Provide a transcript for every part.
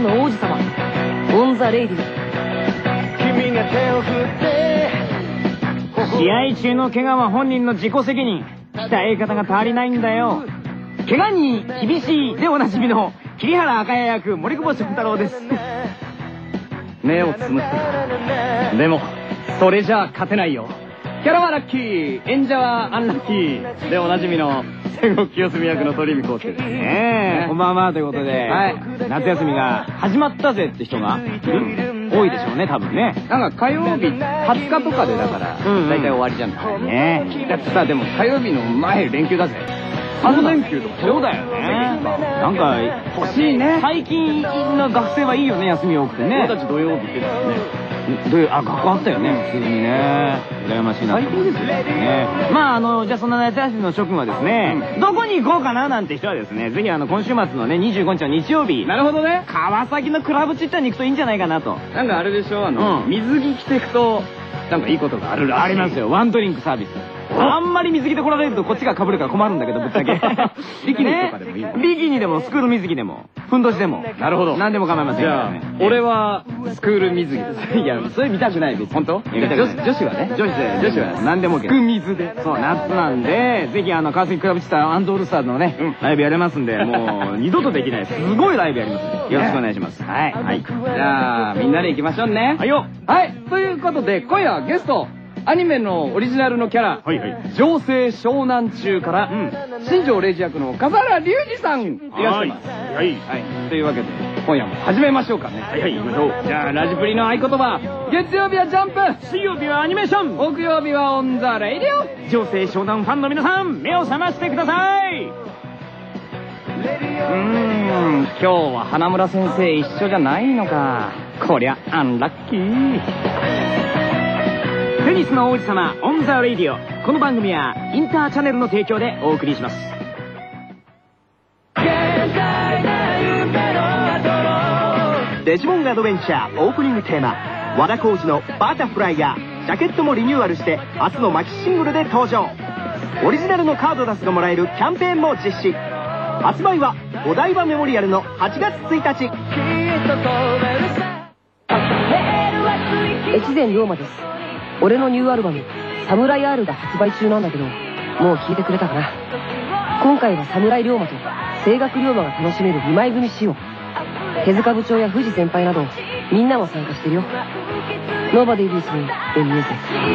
の王子様オン・ザ・レイディ。 試合中の怪我は本人の自己責任。鍛え方が足りないんだよ。怪我に厳しいでおなじみの桐原赤谷役森久保祥太郎です。 目をつむったでもそれじゃあ勝てないよ。キャラはラッキー、演者はアンラッキーでおなじみの戦国清澄役の鳥海浩介ですね。こんばんはということで、夏休みが始まったぜって人が多いでしょうね、多分ね。 なんか火曜日20日とかでだから大体終わりじゃないね。だってさ、でも火曜日の前連休だぜ。3連休とか。 そうだよね。なんか欲しいね。 最近の学生はいいよね、休み多くてね。 俺たち土曜日ってたよね。 学校あったよね、普通にね。羨ましいな。最近ですね。まあじゃあそんな夏休みの諸君はですね、どこに行こうかななんて人はですね、ぜひ今週末のね、25日の日曜日。 なるほどね。 川崎のクラブチッタに行くといいんじゃないかなと。 なんかあれでしょ、水着着てくと、なんかいいことがあるらしい。 ありますよ、ワンドリンクサービス。あんまり水着で来られるとこっちが被るから困るんだけど、ぶっちゃけ。 ビキニとかでもいいの？ ビキニでもスクール水着でもふんどしでも。 なるほど。 何でも構いません。 じゃあ俺はスクール水着です。 いや、それ見たくない別に。 本当？女子はね。 女子は何でも OK。 水で。 そう、夏なんで、ぜひ川崎クラブチッターアンドオールスターズのね、ライブやれますんで、もう二度とできないすごいライブやりますんで、よろしくお願いします。はい。 じゃあみんなで行きましょうね。 はいよ。 はい。ということで今夜はゲスト。アニメのオリジナルのキャラ、情勢湘南中から、新庄礼二役の笠原龍二さんいらっしゃいます。はい。というわけで、今夜も始めましょうかね。 はい、行きましょう。 じゃあ、ラジプリの合言葉、月曜日はジャンプ、 水曜日はアニメーション、 木曜日はオンザレイディオ。 情勢湘南ファンの皆さん、目を覚ましてください。 今日は花村先生一緒じゃないのか。こりゃ、アンラッキー。 テニスの王子様オンザレイディオ。この番組はインターチャネルの提供でお送りします。デジモンアドベンチャーオープニングテーマ、和田浩司のバタフライがジャケットもリニューアルして明日のマキシングルで登場。オリジナルのカードダスがもらえるキャンペーンも実施。発売はお台場メモリアルの8月1日。 越前龍馬です。俺のニューアルバム「サムライ R」が発売中なんだけど、もう聞いてくれたかな。今回は侍龍馬と声楽龍馬が楽しめる2枚組仕様。手塚部長や藤先輩などみんなも参加してるよ。ノーバディリースにエンミュージッ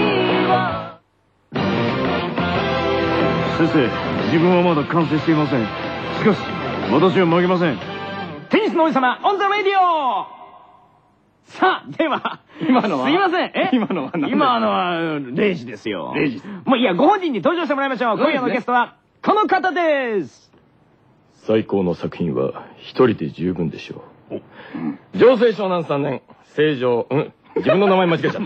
ク。先生、自分はまだ完成していません。しかし私は負けません。テニスの王子様オンザラディオ。さあ、では、 今のはすいません。 今のは何？ 今のは、0時ですよ。 0時。 もういいや、ご本人に登場してもらいましょう。今夜のゲストは、この方です。 最高の作品は一人で十分でしょう。情勢湘南3年、成城、自分の名前間違えちゃった。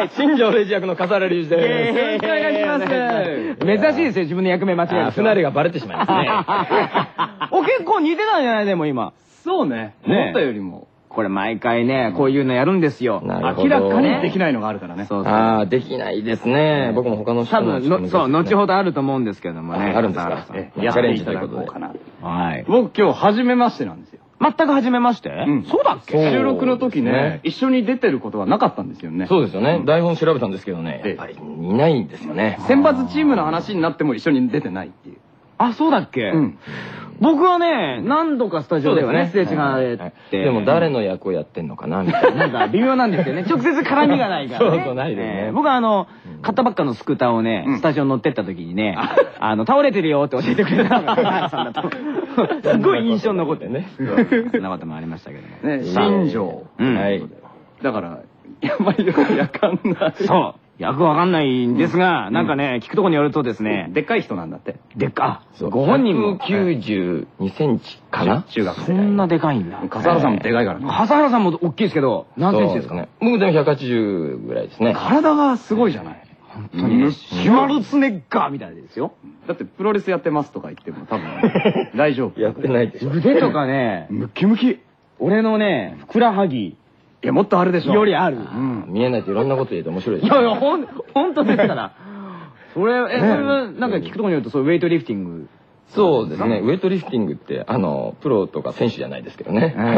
新庄礼二役の笠原龍二です。よろしくお願いします。 珍しいですよ、自分の役名間違える。 不慣れがバレてしまいますね。 結構似てたんじゃないでも今。 そうね。思ったよりも。 これ毎回ね、こういうのやるんですよ。 明らかにできないのがあるからね。 ああ、できないですね。僕も他の人も。 そう、後ほどあると思うんですけどもね。 あるんですか。 やっていただこうかな。 はい。 僕今日初めましてなんですよ。 全く初めまして？そうだっけ？ 収録の時ね、一緒に出てることはなかったんですよね。 そうですよね。台本調べたんですけどね、やっぱりいないんですよね。 選抜チームの話になっても一緒に出てないっていう。 あ、そうだっけ？僕はね、何度かスタジオではね、すれ違って。 でも誰の役をやってんのかなみたいな。 なんか微妙なんですよね。直接絡みがないからね。 そうないですね。 僕は買ったばっかのスクーターをね、スタジオに乗ってった時にね、倒れてるよって教えてくれたのが、さんだと。すごい印象に残ってね。そんなこともありましたけども。 ね、新庄。はい。だから、やばいよ、やかんない。 そう。役わかんないんですが、なんかね、聞くとこによるとですね、 でっかい人なんだって。 でっか。ご本人も。 192センチかな？ 中学生。 そんなでかいんだ。 笠原さんもでかいからね。 笠原さんも大きいですけど、何センチですかね？ 僕でも180ぐらいですね。 体がすごいじゃない。 本当にね、シュワルツェネッガーみたいですよ。 だってプロレスやってますとか言っても多分大丈夫。 やってないでしょ。 腕とかね、 ムキムキ。 俺のね、ふくらはぎ。 いや、もっとあるでしょ。 よりある。 見えないといろんなこと言えて面白いです。 いやいや、ほんとですから。それは、なんか聞くとこによると、そう、ウェイトリフティングそうですね。ウェイトリフティングって、プロとか選手じゃないですけどね。 ト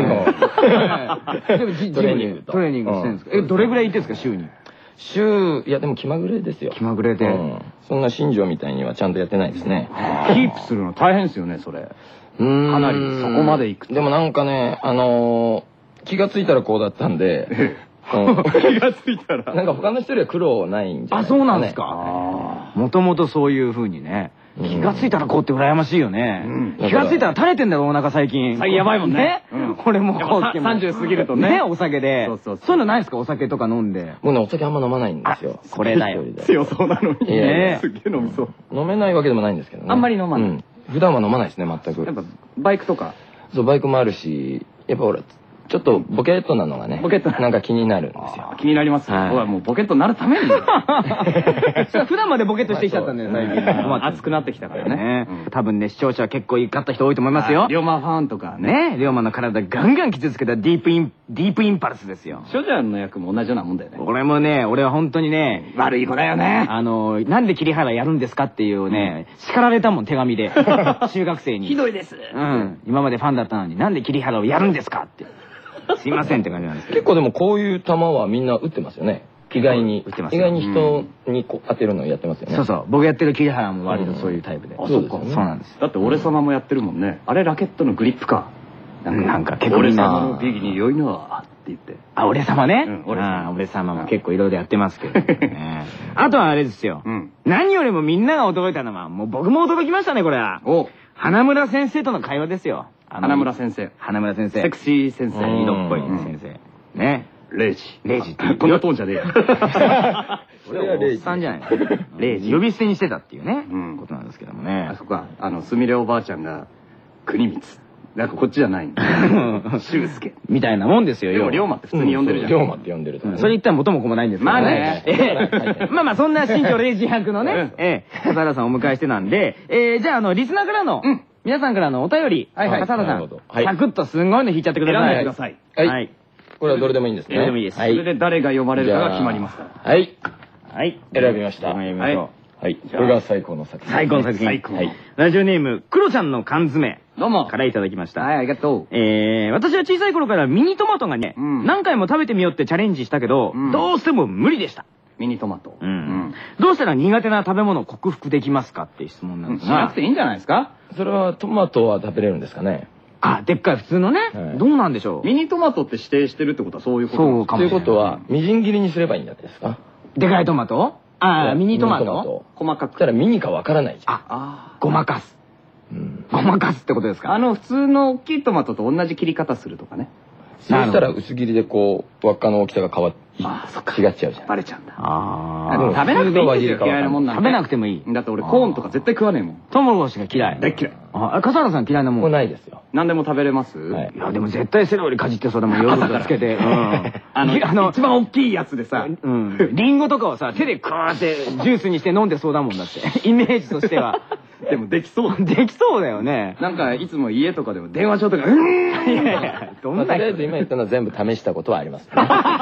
レーニングと。トレーニングしてるんですか？どれぐらい行ってんですか、週に？ いやでも気まぐれですよ。 気まぐれで。 そんな新庄みたいにはちゃんとやってないですね。 キープするの大変ですよね、それ。かなりそこまで行くと。 でもなんかね、気がついたらこうだったんで、 気がついたら。 なんか他の人よりは苦労ないんじゃないですかね。あ、 そうなんですか。もともとそういう風にね。気がついたらこうって羨ましいよね。気がついたら垂れてんだろ、お腹最近。やばいもんね。これもう30過ぎるとね。お酒で。そういうのないですか、お酒とか飲んで。 もうね、お酒あんま飲まないんですよ。 これだよ。強そうなのにね。すげえ飲みそう。 飲めないわけでもないんですけどね。 あんまり飲まない。 普段は飲まないですね、全く。 やっぱバイクとか。 そう、バイクもあるし、やっぱほら、ちょっとボケットなのがね、なんか気になるんですよ。 気になりますよ。僕はもうボケットになるために。普段までボケットしてきちゃったんだよ、最近。熱くなってきたからね。多分ね、視聴者結構いかった人多いと思いますよ。龍馬ファンとかね。龍馬の体ガンガン傷つけたディープインパルスですよ。ショジャンの役も同じようなもんだよね。俺もね、俺は本当にね、悪い子だよね。なんで桐原やるんですかっていうね、叱られたもん、手紙で。中学生に。ひどいです。今までファンだったのに、なんで桐原をやるんですかって。すいませんって感じなんですけど。 結構でもこういう球はみんな打ってますよね。意外に。打ってます。意外に人に当てるのやってますよね。そうそう。僕やってる桐原も割とそういうタイプで。そうですよね。そうなんです。だって俺様もやってるもんね。あれラケットのグリップか。なんか結構俺様のビギに良いのはって言って。あ、俺様ね。俺様も結構いろいろやってますけど。あとはあれですよ。何よりもみんなが驚いたのは、もう僕も驚きましたね、これは。花村先生との会話ですよ。花村先生。花村先生。セクシー先生。井戸っぽい先生。ね。レイジ。レイジって。こんなトーンじゃねえよ。俺はレイジさんじゃない。レイジ。呼び捨てにしてたっていうね。ことなんですけどもね。あそこか。すみれおばあちゃんが、国光。なんかこっちじゃないんだ。修介。みたいなもんですよ。でも龍馬って普通に呼んでるじゃん。龍馬って呼んでると。それ言ったら元も子もないんですけどね。まあね。まあそんな新庄レイジ役のね、笠原さんをお迎えしてなんで、じゃあリスナーからの、皆さんからのお便り、笠原さん、サクッとすんごいの引いちゃってください。選んでください。はい。これはどれでもいいんですね。どれでもいいです。それで誰が読まれるかが決まりますから。はい。はい。選びました。はい。はい。これが最高の作品。最高の作品。はい。ラジオネーム、クロちゃんの缶詰。どうも。からいただきました。はい、ありがとう。私は小さい頃からミニトマトがね、何回も食べてみようってチャレンジしたけど、どうしても無理でした。ミニトマト。どうしたら苦手な食べ物を克服できますかっていう質問なんですが。しなくていいんじゃないですか？それはトマトは食べれるんですかね？あ、でっかい普通のね。どうなんでしょう。ミニトマトって指定してるってことはそういうことそうかも。ということは、みじん切りにすればいいんじゃないですか？でかいトマト？ああ、ミニトマト？細かく。したらミニかわからないじゃん。あ、ごまかす。ごまかすってことですか？普通の大きいトマトと同じ切り方するとかね。そうしたら薄切りでこう、輪っかの大きさが変わって、違っちゃうじゃん。バレちゃうんだ。ああ。食べなくていいですよ、嫌いなもんなんで。食べなくてもいい。だって俺コーンとか絶対食わねえもん。トウモロコシが嫌い。大嫌い。あ、笠原さん嫌いなもん。もうないですよ。何でも食べれます？いや、でも絶対セロリかじってそうだもん、ヨーグルトつけて。一番大きいやつでさ、リンゴとかをさ、手でクーってジュースにして飲んでそうだもんだって。イメージとしては。でもできそう。できそうだよね。なんかいつも家とかでも電話帳とか、いやいや、どんな。とりあえず今言ったのは全部試したことはあります。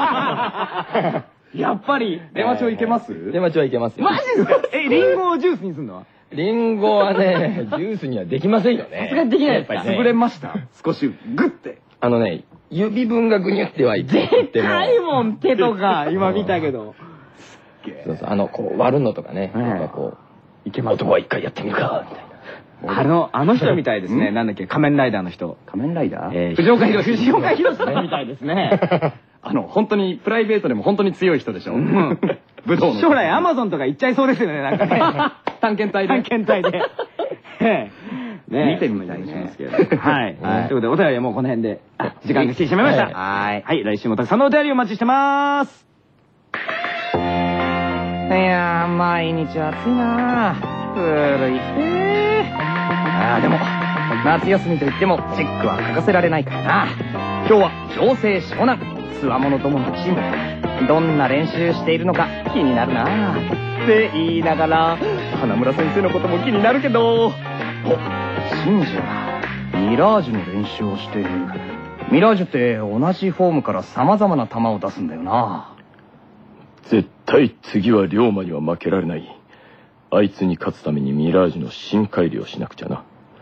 やっぱり、電話帳いけます？電話帳はいけますよ。マジですか？リンゴをジュースにすんの？リンゴはね、ジュースにはできませんよね。さすがにできないですか？潰れました。少し、グッて。指分がぐにゅってはいっても。でかいもん、手とか、今見たけど。そうそう、こう割るのとかね。なんかこう、いけます。男は一回やってみるか、みたいな。あの人みたいですね。なんだっけ、仮面ライダーの人。仮面ライダー？藤岡弘さんみたいですね。本当に、プライベートでも本当に強い人でしょ。武道の。将来アマゾンとか行っちゃいそうですよね、なんかね。探検隊で。探検隊で。見てみたいしますけど。はい。ということで、お便りはもうこの辺で、時間が来てしまいました。はい。来週もたくさんのお便りお待ちしてます。いやー、毎日暑いなぁ。古いってー。でも、夏休みといってもチェックは欠かせられないからな。今日は城西湘南、つわものどものチーム。どんな練習しているのか気になるなぁ。って言いながら、花村先生のことも気になるけど。新庄がミラージュの練習をしている。ミラージュって同じフォームから様々な球を出すんだよな。絶対次は龍馬には負けられない。あいつに勝つためにミラージュの新改良しなくちゃな。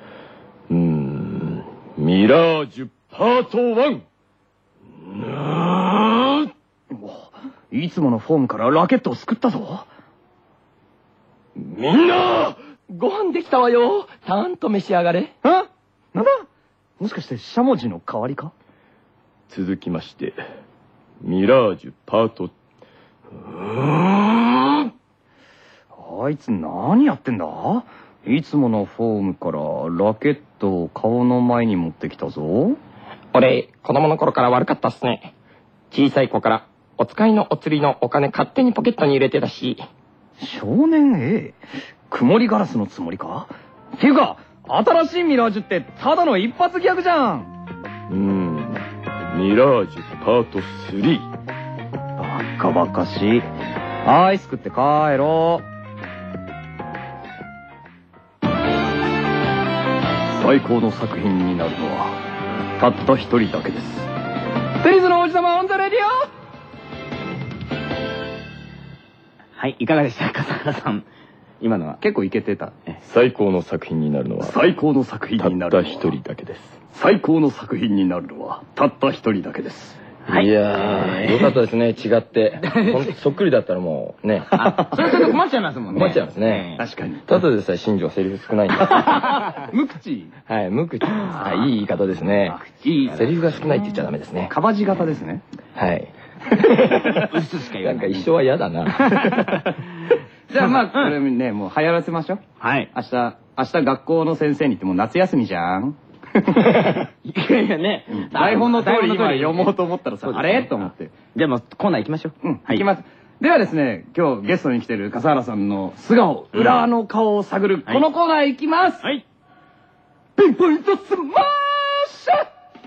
ミラージュパート1。 いつものフォームからラケットを救ったぞ。 みんなご飯できたわよ。たーんと召し上がれ。 なんだ？もしかしてしゃもじの代わりか？ 続きまして、ミラージュパート。 あいつ何やってんだ？いつものフォームからラケットを顔の前に持ってきたぞ。 俺、子供の頃から悪かったっすね。小さい子からお使いのお釣りのお金勝手にポケットに入れてたし。 少年 A？ 曇りガラスのつもりか？っていうか、新しいミラージュってただの一発ギャグじゃん。 ミラージュパート3。 バカバカしい。アイス食って帰ろう。最高の作品になるのはたった一人だけです。テニスの王子様オンザレディオ。 はい、いかがでしたか、笠原さん。今のは結構イケてた。 最高の作品になるのは最高の作品になるのはたった一人だけです。 最高の作品になるのはたった一人だけです。 はい、いやー、よかったですね、違って。ほんとそっくりだったらもうね。 それちょっと困っちゃいますもんね。 困っちゃいますね。 確かに。 ただでさえ新庄セリフ少ないんです。 無口。 はい、無口。いい言い方ですね。いい。セリフが少ないって言っちゃダメですね。 かばじ型ですね。 はい。 嘘しか言わない。 なんか一生は嫌だな。 じゃあまあ、これね、もう流行らせましょう。 はい。 明日学校の先生に言っても夏休みじゃん。 いやいやね、 台本の通り今読もうと思ったらさ、あれと思って。 じゃあもうコーナー行きましょう。 行きます。ではですね、今日ゲストに来てる笠原さんの素顔、裏の顔を探る、このコーナー行きます。はい。ピンポイントスマッシュ。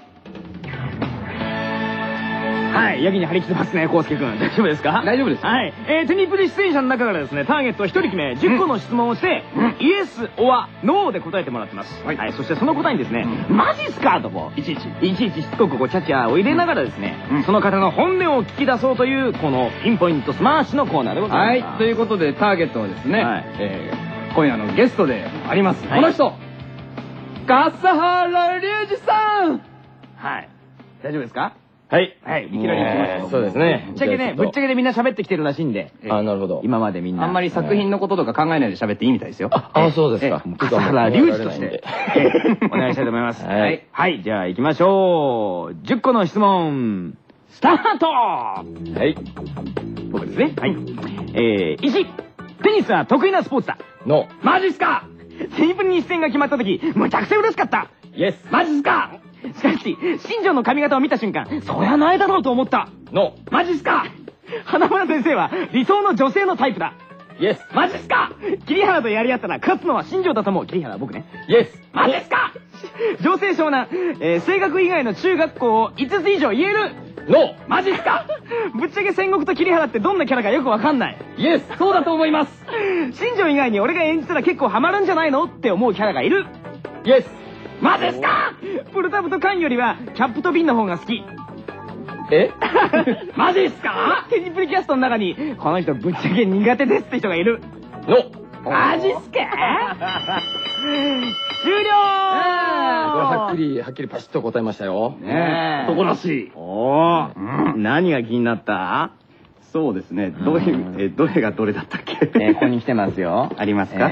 はい、ヤギに張り切ってますね、コウスケ君。大丈夫ですか？ 大丈夫です。 はい。テニプリ出演者の中からですね、ターゲットを1人決め、10個の質問をして、イエス、オア、ノーで答えてもらってます。はい。そしてその答えにですね、マジっすかとこう、いちいちしつこくチャチャを入れながらですね、その方の本音を聞き出そうという、このピンポイントスマッシュのコーナーでございます。 はい。ということで、ターゲットはですね、今夜のゲストであります。この人、笠原隆二さん。 はい。大丈夫ですか？ はい。 はい。いきなり行きましょう。 そうですね。 ぶっちゃけでみんな喋ってきてるらしいんで。 なるほど。 今までみんな。 あんまり作品のこととか考えないで喋っていいみたいですよ。 そうですか。 笠原隆二として、お願いしたいと思います。はい。はい。じゃあ行きましょう。10個の質問、スタート！ はい。 僕ですね。はい。1、テニスは得意なスポーツだ。 ノー。 マジっすか？テニプリに出演が決まった時、むちゃくちゃ嬉しかった。 イエス。 マジっすか？しかし、新庄の髪型を見た瞬間、そりゃないだろうと思った。 ノー。 マジっすか？花村先生は理想の女性のタイプだ。 イエス。 マジっすか？桐原とやり合ったら勝つのは新庄だと思う。桐原は僕ね。 イエス。 マジっすか？女性湘南、声楽以外の中学校を5つ以上言える。 ノー。 マジっすか？ぶっちゃけ戦国と桐原ってどんなキャラかよくわかんない。 イエス。 そうだと思います。新庄以外に俺が演じたら結構ハマるんじゃないのって思うキャラがいる。 イエス。 マジっすか？プルタブとカンよりはキャップとビンの方が好き。 えマジっすか？テニプリキャストの中にこの人ぶっちゃけ苦手ですって人がいる。 ノー。 マジっすか？終了。 はっきりパシッと答えましたよ。 ねえ。男らしい。 おー。何が気になった？ そうですね。どれがどれだったっけ？ ここに来てますよ。 ありますか？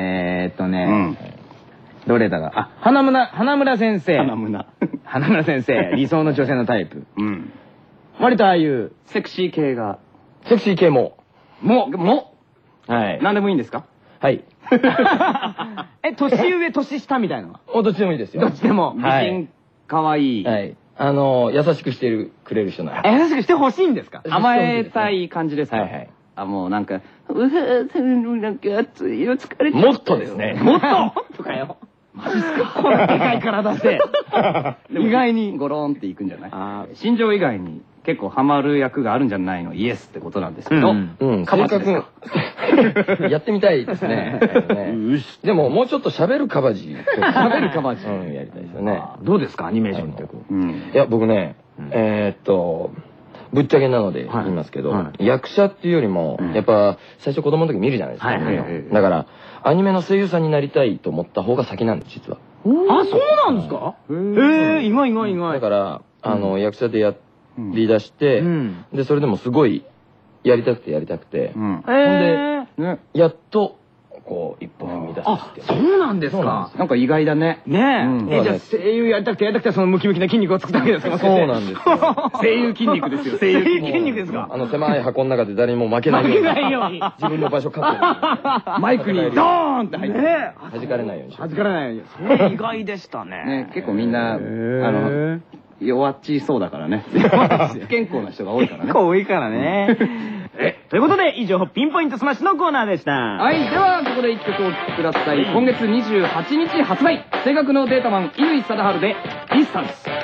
どれだか。あ、花村先生。 花村先生。理想の女性のタイプ。 うん。 割とああいうセクシー系が。 セクシー系も。 はい。 何でもいいんですか？ はい。 年上、年下みたいなのは？ どっちでもいいですよ。 どっちでも。 美人、可愛い。 はい。優しくしてくれる人なら。 優しくしてほしいんですか？ 甘えたい感じですか？ はいはい。 もうなんか、なんか熱いよ、疲れて。 もっとですね。 もっとかよ。マジっすか？こんなでかい体で。 意外にゴロンっていくんじゃない？新庄以外に結構ハマる役があるんじゃないの？イエスってことなんですけど。 かばじですか？やってみたいですね。でももうちょっと喋るかばじ。 喋るかばじ。 やりたいですよね。 どうですか？アニメーションって。 いや、僕ね、ぶっちゃけなので言いますけど、役者っていうよりも、やっぱ最初子供の時見るじゃないですか。だから、アニメの声優さんになりたいと思った方が先なんです、実は。 あ、そうなんですか？意外意外意外。 だから、役者でやり出して、で、それでもすごいやりたくて、ほんで、やっと、こう、一歩踏み出す。 あ、そうなんですか。なんか意外だね。ねえ。じゃあ声優やりたくてそのムキムキな筋肉を作ったわけですか？ そうなんですよ。 声優筋肉ですよ。声優筋肉ですか？ 狭い箱の中で誰にも負けないように。負けないように。自分の場所確保。 マイクにドーンって入って。 弾かれないように。 弾かれないように。意外でしたね。結構みんな、弱っちそうだからね。不健康な人が多いからね。 結構多いからね。ということで、以上、ピンポイントスマッシュのコーナーでした。 はい、では、ここで一曲お聴きください。今月28日発売、声楽のデータマン、乾貞治で、ディスタンス。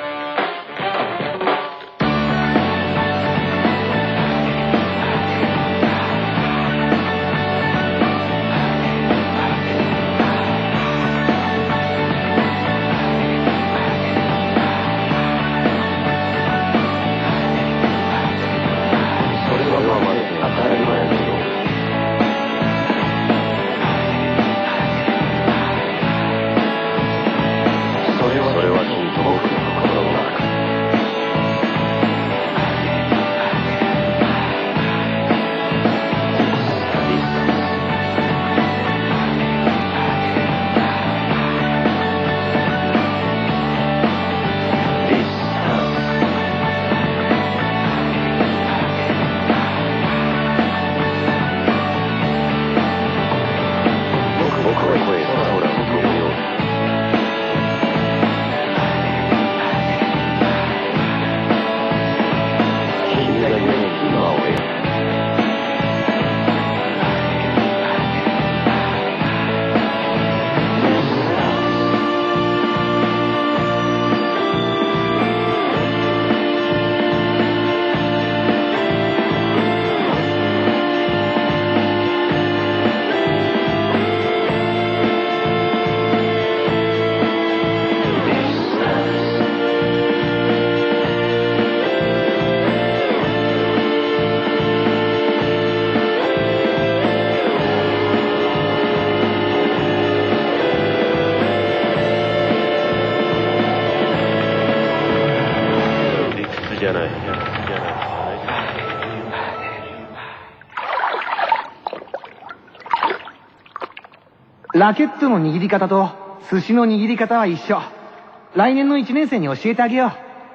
ラケットの握り方と寿司の握り方は一緒。来年の1年生に教えてあげよう。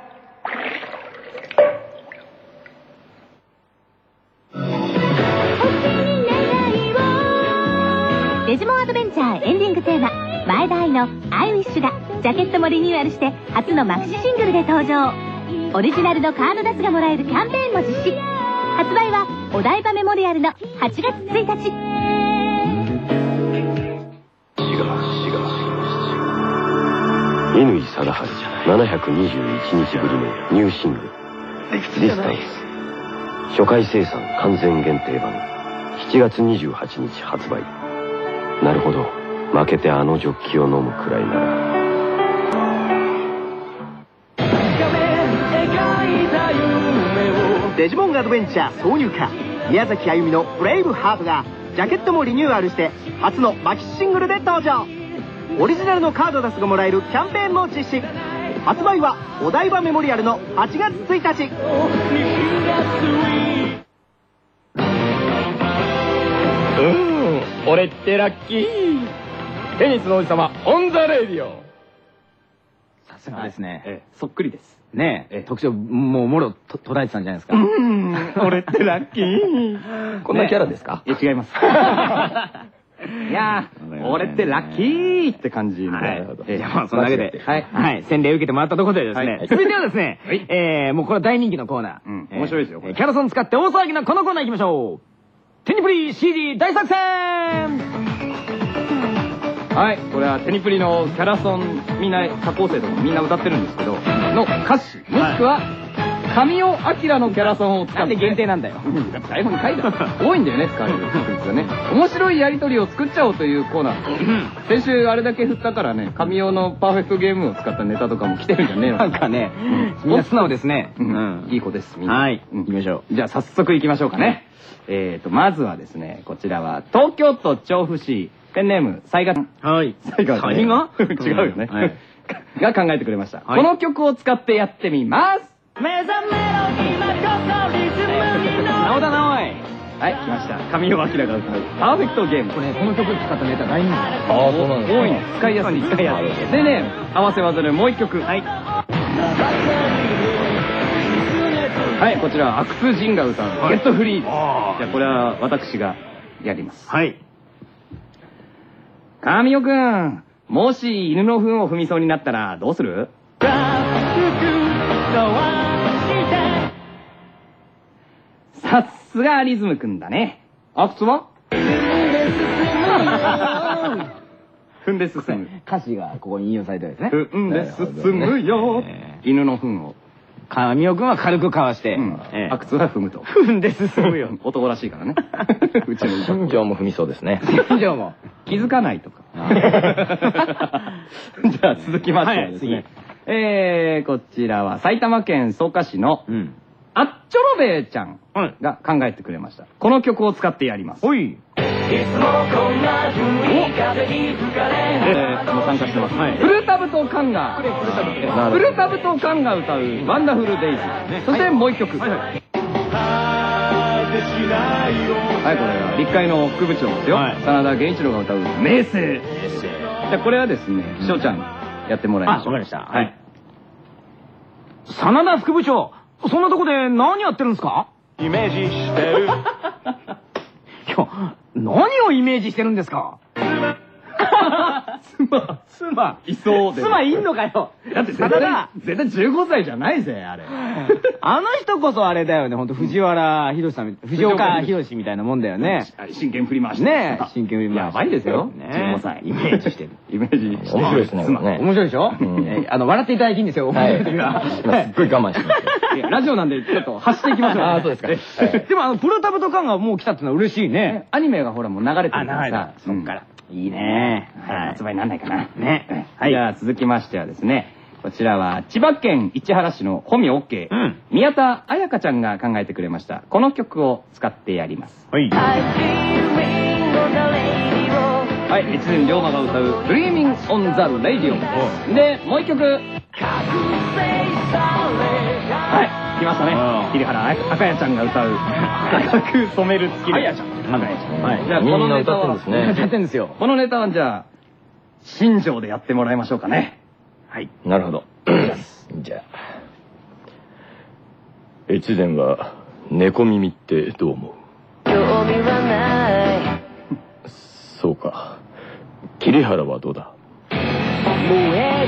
デジモンアドベンチャーエンディングテーマ、前田愛の「I Wish」がジャケットもリニューアルして初のマキシシングルで登場。オリジナルのカードダスがもらえるキャンペーンも実施。発売はお台場メモリアルの8月1日。 乾貞治721日ぶりのニューシングル「ディスタンス」初回生産完全限定版7月28日発売。なるほど、負けてあのジョッキを飲むくらいなら。 デジモンアドベンチャー挿入歌、宮崎あゆみの「ブレイブハート」がジャケットもリニューアルして初のマキシシングルで登場。オリジナルのカードダスがもらえるキャンペーンも実施。発売はお台場メモリアルの8月1日。 俺ってラッキー。テニスの王子様オンザレイディオ。 さすがですね。そっくりです。ねえ、特徴もうもろ捉えてたんじゃないですか。 俺ってラッキー。こんなキャラですか？ いや、違います。いやー、俺ってラッキーって感じ。なるほど。じゃあまあそのわけで、はい、洗礼受けてもらったところでですね、続いてはですね、もうこれは大人気のコーナー。面白いですよ。キャラソン使って大騒ぎのこのコーナー行きましょう。テニプリ CD 大作戦。はい、これはテニプリのキャラソン、みんな高校生とかみんな歌ってるんですけど、の歌詞、もしくは神尾明のキャラソンを使って。なんで限定なんだよ。台本に書いてある。多いんだよね、使われる確率がね。面白いやりとりを作っちゃおうというコーナー。先週あれだけ振ったからね、神尾のパーフェクトゲームを使ったネタとかも来てるんじゃねえの。なんかね、みんな素直ですね。いい子です、みんな。はい、行きましょう。じゃあ早速行きましょうかね。まずはですね、こちらは東京都調布市ペンネーム、サイガはい。 サイガサイガ違うよね。 はいが考えてくれました。この曲を使ってやってみます。 目覚めろ今こそリズムになおだなおい。 はい、来ました。神尾明が歌うパーフェクトゲーム。 これこの曲使ったネタないんだ。 ああ、そうなんですね。 多いんです。使いやすい。使いやすい。でね、合わせ技でもう一曲。はい。はい、こちら、阿久津仁が歌う、ゲットフリーです。じゃあ、これは私がやります。 はい。 神尾くん、もし犬の糞を踏みそうになったらどうする？さすがリズムくんだね。阿久津は？踏んで進む。 歌詞がここに引用されてるんですね。 踏んで進むよ。犬の糞を。 神尾くんは軽くかわして。 阿久津は踏むと。 踏んで進むよ。 男らしいからね。うちの新庄も踏みそうですね。 新庄も。 気づかないとか。じゃあ続きましてはですね。こちらは埼玉県草加市のあっちょろべえちゃんが考えてくれました。この曲を使ってやります。 おい。 もう参加してます。フルタブとカンが、フルタブとカンが歌うワンダフルデイズ。そしてもう一曲。はい、これは立会の副部長ですよ。真田源一郎が歌う名声。じゃあこれはですね、翔ちゃんやってもらいましょう。 わかりました。はい。真田副部長、そんなとこで何やってるんですか？イメージしてる。何をイメージしてるんですか？妻いそうで。 妻いんのかよ。 だって絶対15歳じゃないぜ、あれ。 あの人こそあれだよね、ほんと藤原宏さん、藤岡弘みたいなもんだよね。 真剣振り回して。 ねえ、真剣振り回して。 やばいですよ。15歳。 イメージしてる。 イメージ。 面白いですね。 面白いでしょ？笑っていただいていいんですよ。 はい。すっごい我慢してます。 ラジオなんでちょっと走っていきましょう。 ああ、そうですか。 でもプロタブとカンがもう来たってのは嬉しいね。 アニメがほらもう流れてるからさ。 そっから。いいね。 発売なんないかな。 ね。 はい。じゃあ続きましてはですね、こちらは千葉県市原市の本名 OK、宮田彩香ちゃんが考えてくれました。この曲を使ってやります。はい。はい、越前龍馬が歌う Dreaming on the Radio。で、もう一曲。はい、来ましたね。桐原赤彩ちゃんが歌う赤く染める月。赤彩ちゃん。はい。じゃあこのネタは歌ってんですね。 このネタはじゃあ新庄でやってもらいましょうかね。 はい。なるほど。じゃあ越前は猫耳ってどう思う？興味はない。そうか。桐原はどうだ？燃える。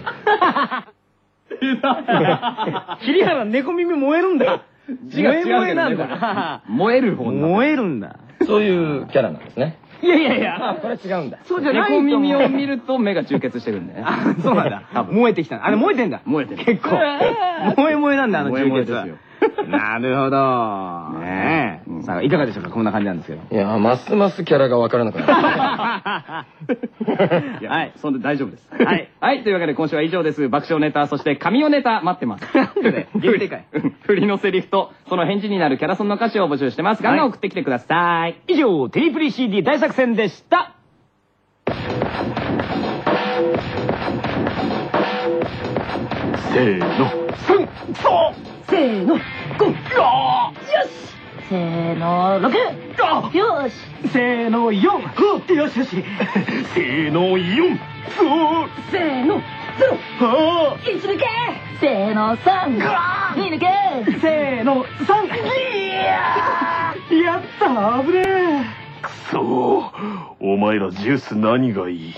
桐原猫耳燃えるんだ。 違うなんだ。燃える方。 燃えるんだ。 そういうキャラなんですね。 いやいやいや、 これ違うんだ。 そうじゃない。 猫耳を見ると目が充血してるんだよね。 そうなんだ。燃えてきた。あれ燃えてんだ。 燃えてる。 結構。燃え燃えなんだ、あの充血は。 ですよ。 なるほど。ねえ。さあ、いかがでしょうか、こんな感じなんですけど。 いや、ますますキャラがわからなくなった。 はい、そんで大丈夫です。はい。はい、というわけで今週は以上です。爆笑ネタ、そして神尾ネタ待ってます。 限定会。 振りのセリフと、その返事になるキャラソンの歌詞を募集してます。ガンガン送ってきてください。 以上、テリプリ CD 大作戦でした。 せーの。 せーの、5! よしせーの、6! よしせーの、4! よしよしせーの、4! せーの、0! 1抜けせーの、3! 2抜けせーの、3! やったー、危ねえ。 くそー、お前らジュース何がいい？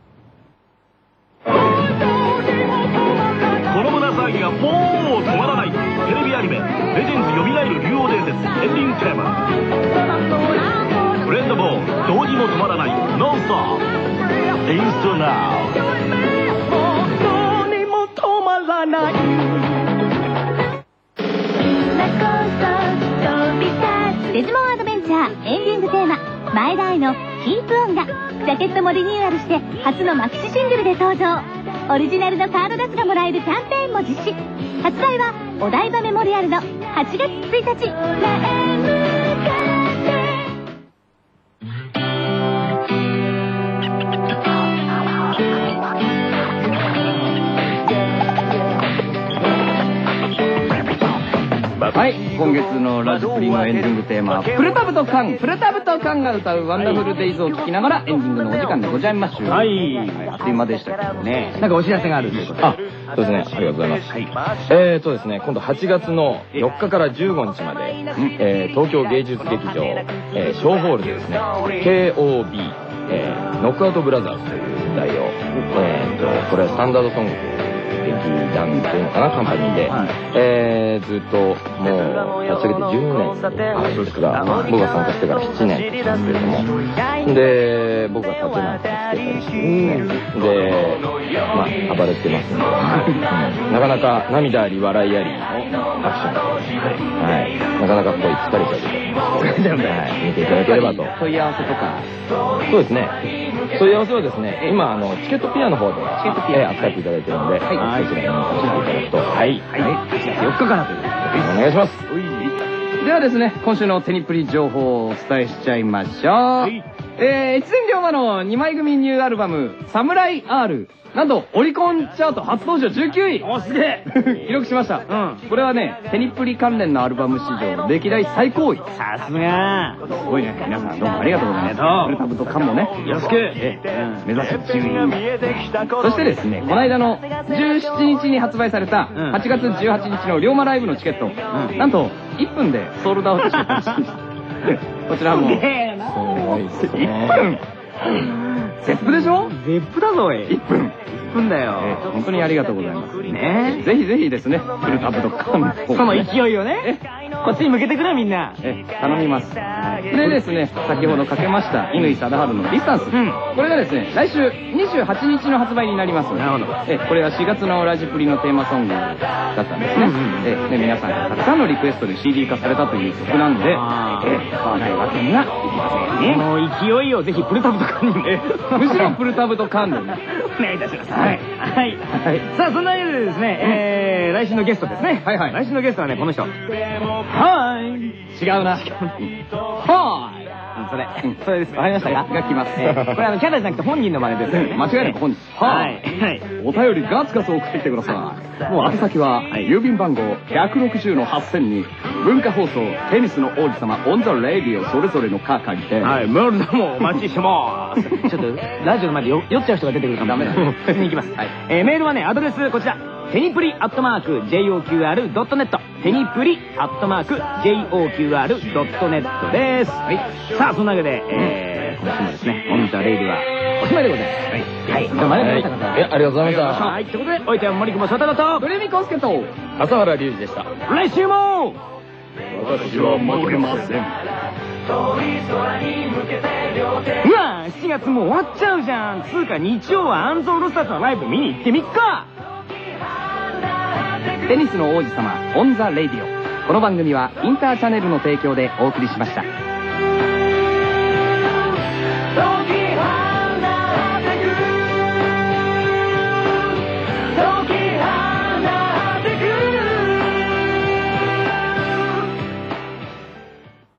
この胸騒ぎがもう止まらない。テレビアニメ「レジェンズよみがえる竜王伝説」エンディングテーマ。フレンドボーン同時も止まらないノンストップインストナウ。 どうにも止まらない。 デジモンアドベンチャーエンディングテーマ前田愛のキープオンがジャケットもリニューアルして初のマキシシングルで登場。オリジナルのカードダスがもらえるキャンペーンも実施。発売はお台場メモリアルの8月1日。 今月のラジプリのエンディングテーマ、プルタブとカンが歌うワンダフルデイズを聴きながらエンディングのお時間でございます。はい。あっという間でしたけどね。なんかお知らせがあるということで。 そうですね。ありがとうございます。ですね、今度8月の4日から15日まで、東京芸術劇場、ショーホールでですね、KOB、ノックアウトブラザーズという舞台を、これはスタンダードソング劇団というのかな、カンパニーで、ずっともう立ち上げて12年あるんですが、僕が参加してから7年なんですけれども、で、僕が立てなんかつけたりしてですね、で、暴れてますんで、なかなか涙あり笑いありアクションが、はい、なかなかこう疲れちゃうけど、見ていただければと。 問い合わせとか。 そうですね。問い合わせはですね、今チケットピアの方で扱っていただいてるので、そちらにお越しいただくと、はい、 8月4日からということでお願いします。 ではですね、今週のテニプリ情報をお伝えしちゃいましょう。越前龍馬の2枚組ニューアルバム、サムライ R。なんと、オリコンチャート初登場19位。お、すげえ記録しました。これはね、テニプリ関連のアルバム史上、歴代最高位。さすがすごいね。皆さんどうもありがとうございます。プルタブとカンもね、よろしく目指せ注意。そしてですね、この間の17日に発売された、8月18日の龍馬ライブのチケット、なんと、1分でソールドアウトしてたらしいです。こちらも。すごいですね。1分ゼップでしょ？ゼップだぞ、1分。1分だよ。本当にありがとうございます。ね。ぜひぜひですね、プルタブとカンのその勢いをね、こっちに向けてくれ、みんな。頼みます。でですね、先ほどかけました、乾貞治のディスタンス。これがですね、来週28日の発売になります。なるほど。これは4月のラジプリのテーマソングだったんですね。で、皆さんがたくさんのリクエストで CD 化されたという曲なんで、買わないわけにはいきませんね。もう勢いをぜひプルタブとカンにも。むしろプルタブとカンでね、お願いいたします。はい。はい。さあ、そんなわけでですね、来週のゲストですね。はいはい。来週のゲストはね、この人。はーい。違うな。はーい。それです。わかりましたか？が来ます。これキャラじゃなくて本人の真似です。間違いなく本人。はい。お便りガツガツ送ってきてください。もう宛先は、郵便番号160-8000に、文化放送、テニスの王子様、オンザレディオそれぞれの係で、はい、メールでもお待ちしてます。ちょっと、ラジオの前で酔っちゃう人が出てくるからダメだ。普通に行きます。メールはね、アドレスこちら。テニプリ@JOQR.net テニプリ@JOQR.net です。はい。さあ、そんなわけで、今週もですね、オンザレイディはおしまいでございます。はい。どうもありがとうございました。ありがとうございました。はい。ということで、おいては森久保貞と、ドレミコンスケと、笠原隆二でした。来週も私は負けません。うわぁ、7月もう終わっちゃうじゃん。つうか日曜はアンゾールスターズのライブ見に行ってみっか。テニスの王子様オンザレイディオ。この番組はインターチャネルの提供でお送りしました。